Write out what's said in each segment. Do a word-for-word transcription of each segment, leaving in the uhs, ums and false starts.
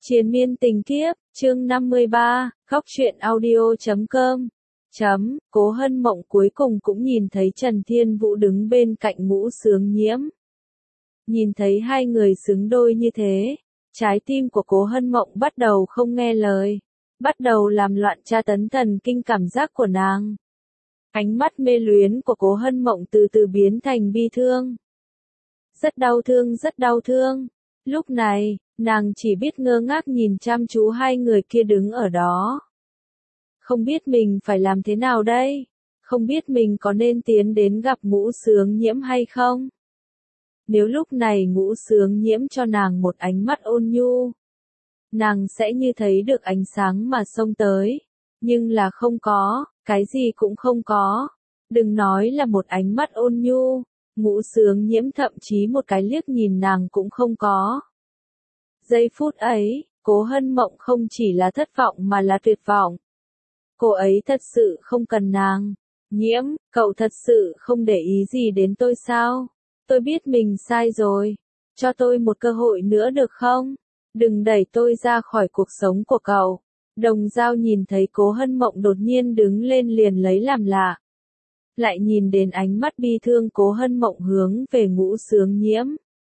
Triền miên tình kiếp, chương năm mươi ba, góc truyện audio chấm com. Chấm, Cố Hân Mộng cuối cùng cũng nhìn thấy Trần Thiên Vũ đứng bên cạnh Ngũ Sướng Nhiễm. Nhìn thấy hai người xứng đôi như thế, trái tim của Cố Hân Mộng bắt đầu không nghe lời, bắt đầu làm loạn tra tấn thần kinh cảm giác của nàng. Ánh mắt mê luyến của Cố Hân Mộng từ từ biến thành bi thương. Rất đau thương, rất đau thương. Lúc này, nàng chỉ biết ngơ ngác nhìn chăm chú hai người kia đứng ở đó. Không biết mình phải làm thế nào đây? Không biết mình có nên tiến đến gặp Ngũ Sướng Nhiễm hay không? Nếu lúc này Ngũ Sướng Nhiễm cho nàng một ánh mắt ôn nhu, nàng sẽ như thấy được ánh sáng mà xông tới. Nhưng là không có, cái gì cũng không có. Đừng nói là một ánh mắt ôn nhu, Ngũ Sướng Nhiễm thậm chí một cái liếc nhìn nàng cũng không có. Giây phút ấy, Cố Hân Mộng không chỉ là thất vọng mà là tuyệt vọng. Cô ấy thật sự không cần nàng. Nhiễm, cậu thật sự không để ý gì đến tôi sao? Tôi biết mình sai rồi. Cho tôi một cơ hội nữa được không? Đừng đẩy tôi ra khỏi cuộc sống của cậu. Đồng Dao nhìn thấy Cố Hân Mộng đột nhiên đứng lên liền lấy làm lạ. Lại nhìn đến ánh mắt bi thương Cố Hân Mộng hướng về Ngũ Sướng Nhiễm.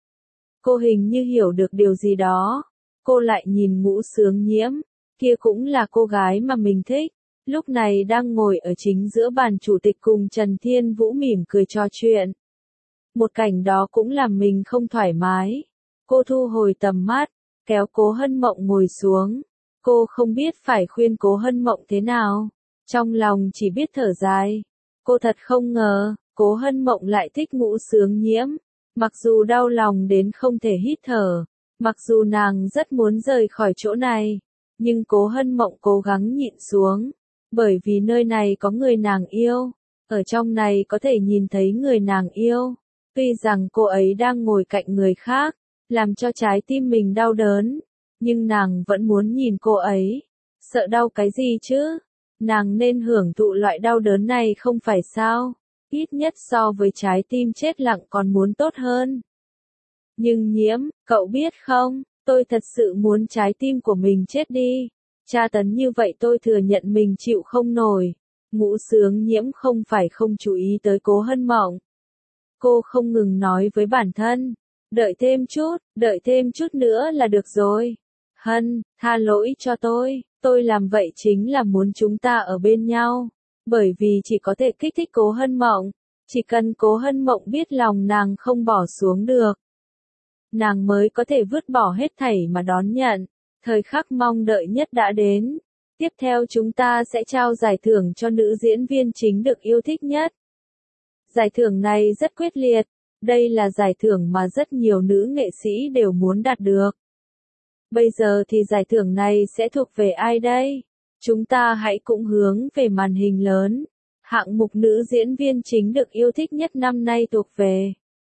Cô hình như hiểu được điều gì đó. Cô lại nhìn Ngũ Sướng Nhiễm, kia cũng là cô gái mà mình thích. Lúc này đang ngồi ở chính giữa bàn chủ tịch cùng Trần Thiên Vũ mỉm cười trò chuyện. Một cảnh đó cũng làm mình không thoải mái. Cô thu hồi tầm mắt, kéo Cố Hân Mộng ngồi xuống. Cô không biết phải khuyên Cố Hân Mộng thế nào. Trong lòng chỉ biết thở dài. Cô thật không ngờ, Cố Hân Mộng lại thích Ngũ Sướng Nhiễm. Mặc dù đau lòng đến không thể hít thở, mặc dù nàng rất muốn rời khỏi chỗ này, nhưng Cố Hân Mộng cố gắng nhịn xuống, bởi vì nơi này có người nàng yêu, ở trong này có thể nhìn thấy người nàng yêu. Tuy rằng cô ấy đang ngồi cạnh người khác, làm cho trái tim mình đau đớn, nhưng nàng vẫn muốn nhìn cô ấy. Sợ đau cái gì chứ? Nàng nên hưởng thụ loại đau đớn này không phải sao? Ít nhất so với trái tim chết lặng còn muốn tốt hơn. Nhưng Nhiễm, cậu biết không, tôi thật sự muốn trái tim của mình chết đi. Tra tấn như vậy tôi thừa nhận mình chịu không nổi. Ngũ Sướng Nhiễm không phải không chú ý tới Cố Hân Mộng. Cô không ngừng nói với bản thân, đợi thêm chút, đợi thêm chút nữa là được rồi. Hân, tha lỗi cho tôi, tôi làm vậy chính là muốn chúng ta ở bên nhau. Bởi vì chỉ có thể kích thích Cố Hân Mộng, chỉ cần Cố Hân Mộng biết lòng nàng không bỏ xuống được, nàng mới có thể vứt bỏ hết thảy mà đón nhận. Thời khắc mong đợi nhất đã đến. Tiếp theo chúng ta sẽ trao giải thưởng cho nữ diễn viên chính được yêu thích nhất. Giải thưởng này rất quyết liệt, đây là giải thưởng mà rất nhiều nữ nghệ sĩ đều muốn đạt được. Bây giờ thì giải thưởng này sẽ thuộc về ai đây? Chúng ta hãy cùng hướng về màn hình lớn. Hạng mục nữ diễn viên chính được yêu thích nhất năm nay thuộc về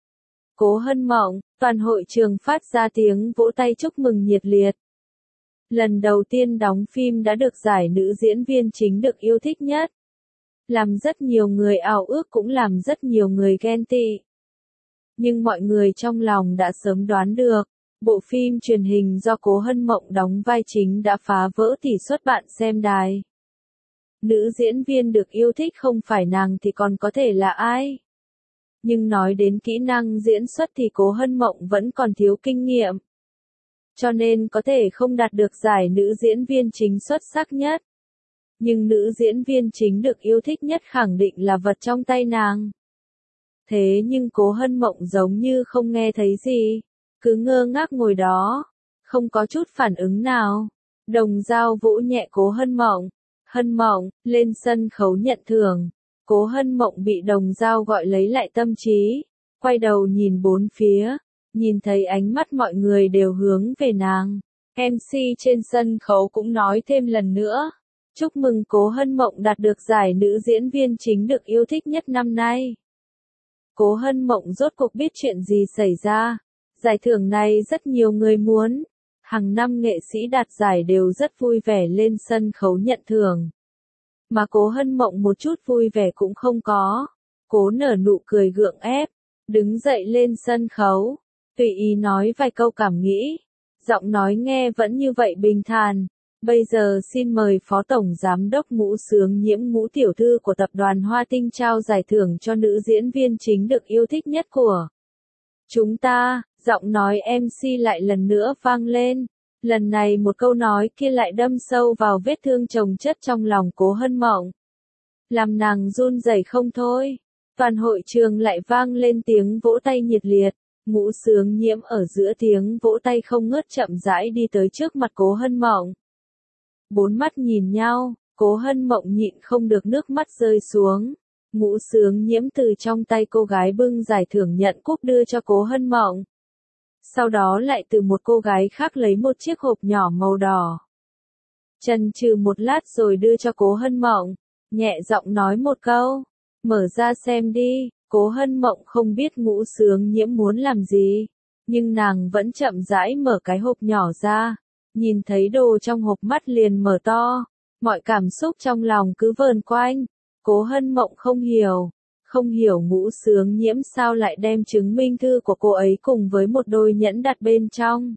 Cố Hân Mộng. Toàn hội trường phát ra tiếng vỗ tay chúc mừng nhiệt liệt. Lần đầu tiên đóng phim đã được giải nữ diễn viên chính được yêu thích nhất. Làm rất nhiều người ao ước cũng làm rất nhiều người ghen tị. Nhưng mọi người trong lòng đã sớm đoán được. Bộ phim truyền hình do Cố Hân Mộng đóng vai chính đã phá vỡ tỷ suất bạn xem đài. Nữ diễn viên được yêu thích không phải nàng thì còn có thể là ai? Nhưng nói đến kỹ năng diễn xuất thì Cố Hân Mộng vẫn còn thiếu kinh nghiệm. Cho nên có thể không đạt được giải nữ diễn viên chính xuất sắc nhất. Nhưng nữ diễn viên chính được yêu thích nhất khẳng định là vật trong tay nàng. Thế nhưng Cố Hân Mộng giống như không nghe thấy gì. Cứ ngơ ngác ngồi đó, không có chút phản ứng nào. Đồng Dao vỗ nhẹ Cố Hân Mộng. Hân Mộng, lên sân khấu nhận thưởng. Cố Hân Mộng bị Đồng Dao gọi lấy lại tâm trí. Quay đầu nhìn bốn phía, nhìn thấy ánh mắt mọi người đều hướng về nàng. em xê trên sân khấu cũng nói thêm lần nữa. Chúc mừng Cố Hân Mộng đạt được giải nữ diễn viên chính được yêu thích nhất năm nay. Cố Hân Mộng rốt cuộc biết chuyện gì xảy ra. Giải thưởng này rất nhiều người muốn. Hàng năm nghệ sĩ đạt giải đều rất vui vẻ lên sân khấu nhận thưởng. Mà Cố Hân Mộng một chút vui vẻ cũng không có. Cố nở nụ cười gượng ép, đứng dậy lên sân khấu, tùy ý nói vài câu cảm nghĩ. Giọng nói nghe vẫn như vậy bình thản. Bây giờ xin mời Phó Tổng Giám đốc Ngũ Sướng Nhiễm Ngũ tiểu thư của tập đoàn Hoa Tinh trao giải thưởng cho nữ diễn viên chính được yêu thích nhất của chúng ta. Giọng nói em xê lại lần nữa vang lên. Lần này một câu nói kia lại đâm sâu vào vết thương chồng chất trong lòng Cố Hân Mộng, làm nàng run rẩy không thôi. Toàn hội trường lại vang lên tiếng vỗ tay nhiệt liệt. Ngũ Sướng Nhiễm ở giữa tiếng vỗ tay không ngớt chậm rãi đi tới trước mặt Cố Hân Mộng. Bốn mắt nhìn nhau, Cố Hân Mộng nhịn không được nước mắt rơi xuống. Ngũ Sướng Nhiễm từ trong tay cô gái bưng giải thưởng nhận cúp đưa cho Cố Hân Mộng. Sau đó lại từ một cô gái khác lấy một chiếc hộp nhỏ màu đỏ. Chần chừ một lát rồi đưa cho Cố Hân Mộng, nhẹ giọng nói một câu, mở ra xem đi. Cố Hân Mộng không biết Ngũ Sướng Nhiễm muốn làm gì, nhưng nàng vẫn chậm rãi mở cái hộp nhỏ ra, nhìn thấy đồ trong hộp mắt liền mở to, mọi cảm xúc trong lòng cứ vờn quanh. Cố Hân Mộng không hiểu, không hiểu Ngũ Sướng Nhiễm sao lại đem chứng minh thư của cô ấy cùng với một đôi nhẫn đặt bên trong.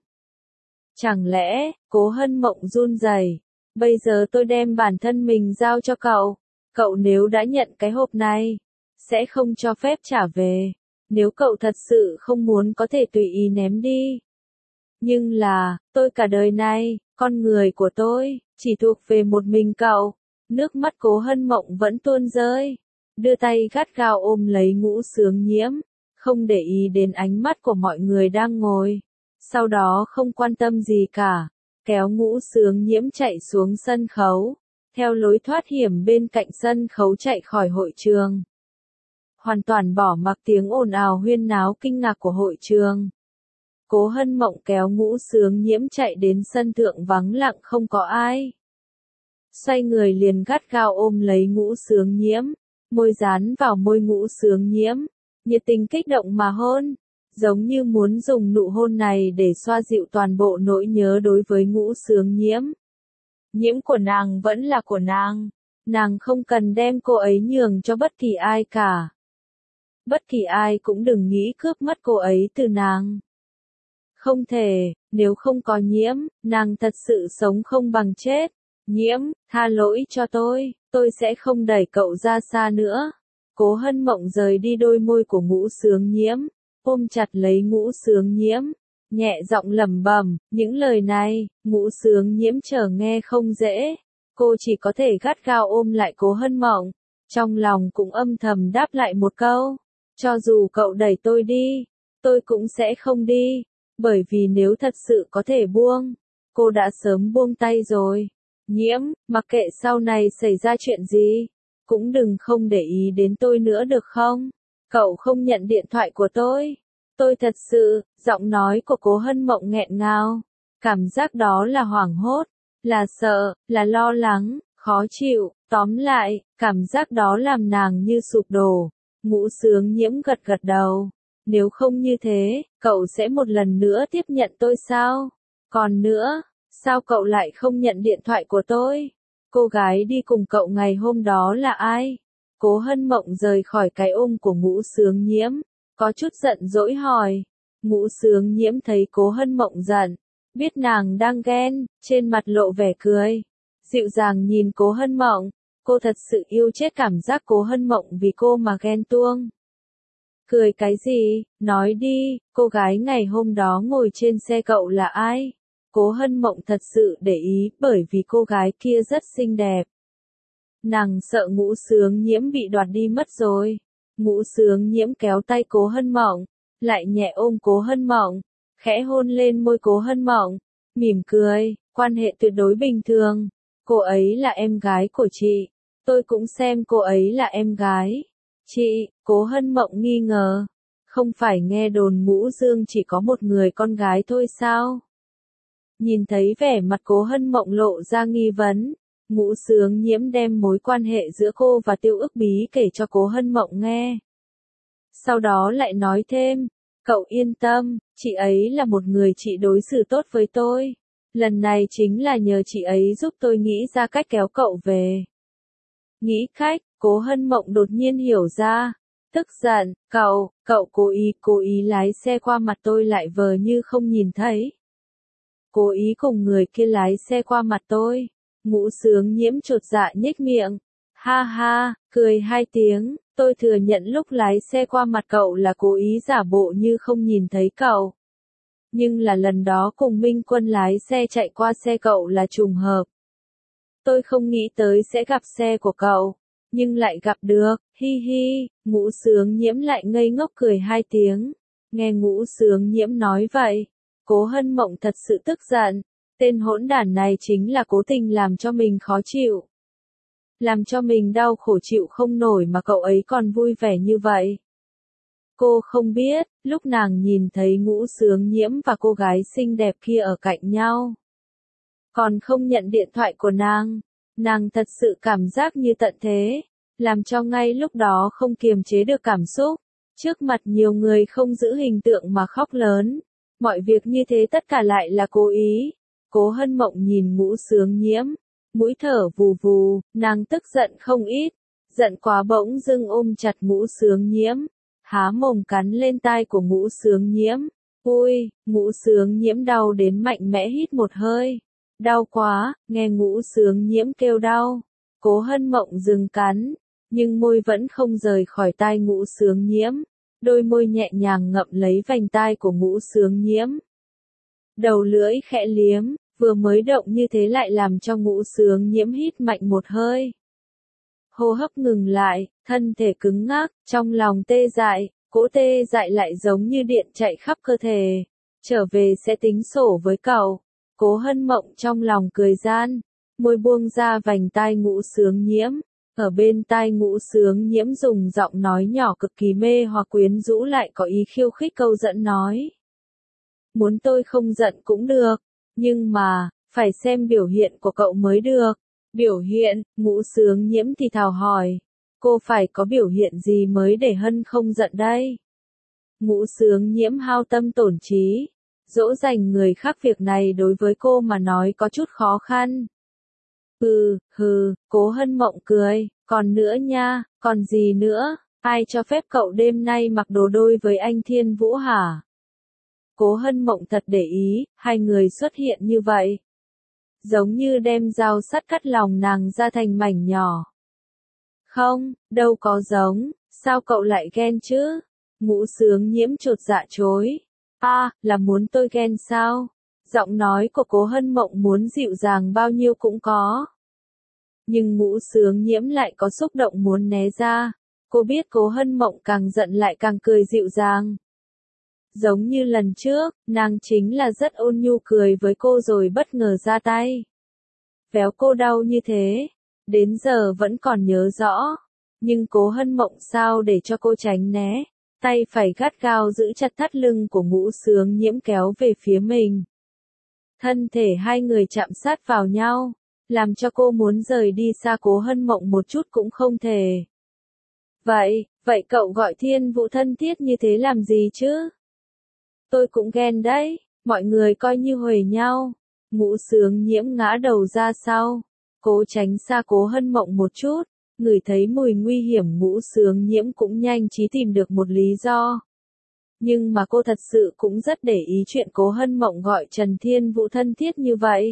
Chẳng lẽ, Cố Hân Mộng run rẩy, bây giờ tôi đem bản thân mình giao cho cậu, cậu nếu đã nhận cái hộp này, sẽ không cho phép trả về, nếu cậu thật sự không muốn có thể tùy ý ném đi. Nhưng là, tôi cả đời này, con người của tôi, chỉ thuộc về một mình cậu. Nước mắt Cố Hân Mộng vẫn tuôn rơi, đưa tay gắt gao ôm lấy Ngũ Sướng Nhiễm, không để ý đến ánh mắt của mọi người đang ngồi. Sau đó không quan tâm gì cả, kéo Ngũ Sướng Nhiễm chạy xuống sân khấu, theo lối thoát hiểm bên cạnh sân khấu chạy khỏi hội trường. Hoàn toàn bỏ mặc tiếng ồn ào huyên náo kinh ngạc của hội trường. Cố Hân Mộng kéo Ngũ Sướng Nhiễm chạy đến sân thượng vắng lặng không có ai. Xoay người liền gắt gao ôm lấy Ngũ Sướng Nhiễm, môi dán vào môi Ngũ Sướng Nhiễm, nhiệt tình kích động mà hôn, giống như muốn dùng nụ hôn này để xoa dịu toàn bộ nỗi nhớ đối với Ngũ Sướng Nhiễm. Nhiễm của nàng vẫn là của nàng, nàng không cần đem cô ấy nhường cho bất kỳ ai cả. Bất kỳ ai cũng đừng nghĩ cướp mất cô ấy từ nàng. Không thể, nếu không có Nhiễm, nàng thật sự sống không bằng chết. Nhiễm, tha lỗi cho tôi, tôi sẽ không đẩy cậu ra xa nữa. Cố Hân Mộng rời đi đôi môi của Ngũ Sướng Nhiễm, ôm chặt lấy Ngũ Sướng Nhiễm, nhẹ giọng lẩm bẩm, những lời này, Ngũ Sướng Nhiễm chờ nghe không dễ. Cô chỉ có thể gắt gao ôm lại Cố Hân Mộng, trong lòng cũng âm thầm đáp lại một câu, cho dù cậu đẩy tôi đi, tôi cũng sẽ không đi, bởi vì nếu thật sự có thể buông, cô đã sớm buông tay rồi. Nhiễm, mặc kệ sau này xảy ra chuyện gì, cũng đừng không để ý đến tôi nữa được không? Cậu không nhận điện thoại của tôi. Tôi thật sự, giọng nói của Cố Hân Mộng nghẹn ngào. Cảm giác đó là hoảng hốt, là sợ, là lo lắng, khó chịu, tóm lại, cảm giác đó làm nàng như sụp đổ. Ngũ Sướng Nhiễm gật gật đầu. Nếu không như thế, cậu sẽ một lần nữa tiếp nhận tôi sao? Còn nữa, sao cậu lại không nhận điện thoại của tôi? Cô gái đi cùng cậu ngày hôm đó là ai? Cố Hân Mộng rời khỏi cái ôm của Ngũ Sướng Nhiễm, có chút giận dỗi hỏi. Ngũ Sướng Nhiễm thấy Cố Hân Mộng giận, biết nàng đang ghen, trên mặt lộ vẻ cười, dịu dàng nhìn Cố Hân Mộng, cô thật sự yêu chết cảm giác Cố Hân Mộng vì cô mà ghen tuông. Cười cái gì, nói đi, cô gái ngày hôm đó ngồi trên xe cậu là ai? Cố Hân Mộng thật sự để ý bởi vì cô gái kia rất xinh đẹp. Nàng sợ Ngũ Sướng Nhiễm bị đoạt đi mất rồi. Ngũ Sướng Nhiễm kéo tay Cố Hân Mộng, lại nhẹ ôm Cố Hân Mộng, khẽ hôn lên môi Cố Hân Mộng, mỉm cười, quan hệ tuyệt đối bình thường. Cô ấy là em gái của chị, tôi cũng xem cô ấy là em gái. Chị, Cố Hân Mộng nghi ngờ, không phải nghe đồn Ngũ Dương chỉ có một người con gái thôi sao? Nhìn thấy vẻ mặt Cố Hân Mộng lộ ra nghi vấn, Ngũ Sướng Nhiễm đem mối quan hệ giữa cô và Tiêu Ức Bí kể cho Cố Hân Mộng nghe. Sau đó lại nói thêm, cậu yên tâm, chị ấy là một người chị đối xử tốt với tôi. Lần này chính là nhờ chị ấy giúp tôi nghĩ ra cách kéo cậu về. Nghĩ cách, Cố Hân Mộng đột nhiên hiểu ra, tức giận, cậu, cậu cố ý cố ý lái xe qua mặt tôi lại vờ như không nhìn thấy. cố ý cùng người kia lái xe qua mặt tôi. Ngũ Sướng Nhiễm chột dạ nhếch miệng. Ha ha, cười hai tiếng, tôi thừa nhận lúc lái xe qua mặt cậu là cố ý giả bộ như không nhìn thấy cậu. Nhưng là lần đó cùng Minh Quân lái xe chạy qua xe cậu là trùng hợp. Tôi không nghĩ tới sẽ gặp xe của cậu, nhưng lại gặp được, hi hi, Ngũ Sướng Nhiễm lại ngây ngốc cười hai tiếng. Nghe Ngũ Sướng Nhiễm nói vậy, Cố Hân Mộng thật sự tức giận, tên hỗn đản này chính là cố tình làm cho mình khó chịu. Làm cho mình đau khổ chịu không nổi mà cậu ấy còn vui vẻ như vậy. Cô không biết, lúc nàng nhìn thấy Ngũ Sướng Nhiễm và cô gái xinh đẹp kia ở cạnh nhau. Còn không nhận điện thoại của nàng, nàng thật sự cảm giác như tận thế, làm cho ngay lúc đó không kiềm chế được cảm xúc. Trước mặt nhiều người không giữ hình tượng mà khóc lớn. Mọi việc như thế tất cả lại là cố ý. Cố Hân Mộng nhìn Ngũ Sướng Nhiễm, mũi thở vù vù, nàng tức giận không ít. Giận quá bỗng dưng ôm chặt Ngũ Sướng Nhiễm, há mồm cắn lên tai của Ngũ Sướng Nhiễm. Ui, Ngũ Sướng Nhiễm đau đến mạnh mẽ hít một hơi. Đau quá, nghe Ngũ Sướng Nhiễm kêu đau. Cố Hân Mộng dừng cắn, nhưng môi vẫn không rời khỏi tai Ngũ Sướng Nhiễm. Đôi môi nhẹ nhàng ngậm lấy vành tai của Ngũ Sướng Nhiễm. Đầu lưỡi khẽ liếm, vừa mới động như thế lại làm cho Ngũ Sướng Nhiễm hít mạnh một hơi. Hô hấp ngừng lại, thân thể cứng ngắc, trong lòng tê dại, cỗ tê dại lại giống như điện chạy khắp cơ thể. Trở về sẽ tính sổ với cậu. Cố Hân Mộng trong lòng cười gian, môi buông ra vành tai Ngũ Sướng Nhiễm. Ở bên tai Ngũ Sướng Nhiễm dùng giọng nói nhỏ cực kỳ mê hoặc quyến rũ lại có ý khiêu khích câu dẫn nói. Muốn tôi không giận cũng được, nhưng mà, phải xem biểu hiện của cậu mới được. Biểu hiện, Ngũ Sướng Nhiễm thì thào hỏi. Cô phải có biểu hiện gì mới để Hân không giận đây? Ngũ Sướng Nhiễm hao tâm tổn trí. Dỗ dành người khác việc này đối với cô mà nói có chút khó khăn. Ừ, hừ, Cố Hân Mộng cười, còn nữa nha, còn gì nữa, ai cho phép cậu đêm nay mặc đồ đôi với anh Thiên Vũ hả? Cố Hân Mộng thật để ý, hai người xuất hiện như vậy. Giống như đem dao sắt cắt lòng nàng ra thành mảnh nhỏ. Không, đâu có giống, sao cậu lại ghen chứ? Ngũ Sướng Nhiễm chột dạ chối. À, là muốn tôi ghen sao? Giọng nói của Cố Hân Mộng muốn dịu dàng bao nhiêu cũng có. Nhưng Ngũ Sướng Nhiễm lại có xúc động muốn né ra. Cô biết Cố Hân Mộng càng giận lại càng cười dịu dàng. Giống như lần trước, nàng chính là rất ôn nhu cười với cô rồi bất ngờ ra tay. Véo cô đau như thế, đến giờ vẫn còn nhớ rõ. Nhưng Cố Hân Mộng sao để cho cô tránh né, tay phải gắt gao giữ chặt thắt lưng của Ngũ Sướng Nhiễm kéo về phía mình. Thân thể hai người chạm sát vào nhau, làm cho cô muốn rời đi xa Cố Hân Mộng một chút cũng không thể. Vậy, vậy cậu gọi Thiên Vũ thân thiết như thế làm gì chứ? Tôi cũng ghen đấy, mọi người coi như huề nhau. Ngũ Sướng Nhiễm ngã đầu ra sau, cố tránh xa Cố Hân Mộng một chút, ngửi thấy mùi nguy hiểm Ngũ Sướng Nhiễm cũng nhanh trí tìm được một lý do. Nhưng mà cô thật sự cũng rất để ý chuyện Cố Hân Mộng gọi Trần Thiên Vũ thân thiết như vậy.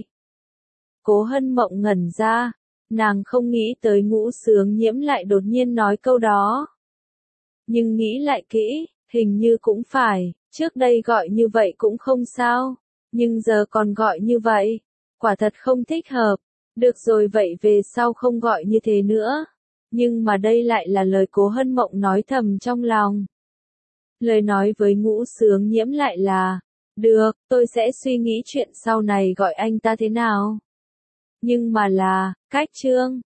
Cố Hân Mộng ngẩn ra, nàng không nghĩ tới Ngũ Sướng Nhiễm lại đột nhiên nói câu đó. Nhưng nghĩ lại kỹ, hình như cũng phải, trước đây gọi như vậy cũng không sao, nhưng giờ còn gọi như vậy, quả thật không thích hợp. Được rồi vậy về sau không gọi như thế nữa. Nhưng mà đây lại là lời Cố Hân Mộng nói thầm trong lòng. Lời nói với Ngũ Sướng Nhiễm lại là, được, tôi sẽ suy nghĩ chuyện sau này gọi anh ta thế nào. Nhưng mà là, cách chương.